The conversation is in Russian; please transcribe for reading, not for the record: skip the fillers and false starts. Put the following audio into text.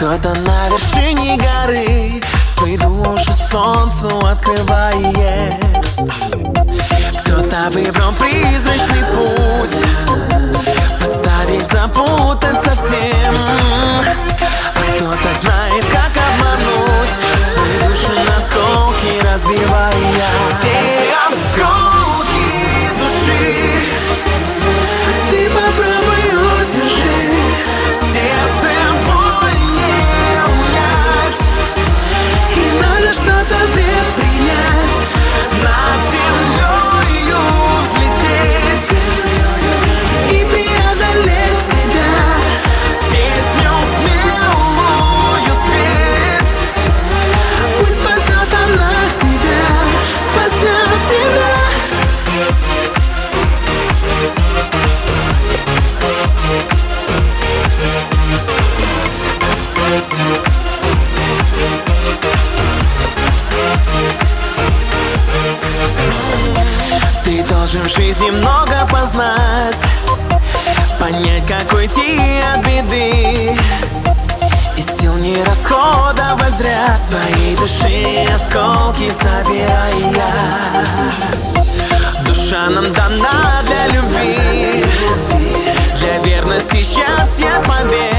Кто-то на вершине горы свои души солнцу открывает. Кто-то выбрал призрачный путь, подставить, запутать совсем. А кто-то знает, как обмануть твои души на осколки, разбивая все осколки души. Ты попробуй удержи сердце, боль не унять, и надо что-то предпринять, над землею взлететь и преодолеть себя, песню смелую спеть. Пусть спасет она тебя, спасет тебя. Ты должен в жизни много познать, понять, как уйти от беды, и сил не расходовать зря, своей души осколки собирая. Душа нам дана для любви, для верности, счастья, побед.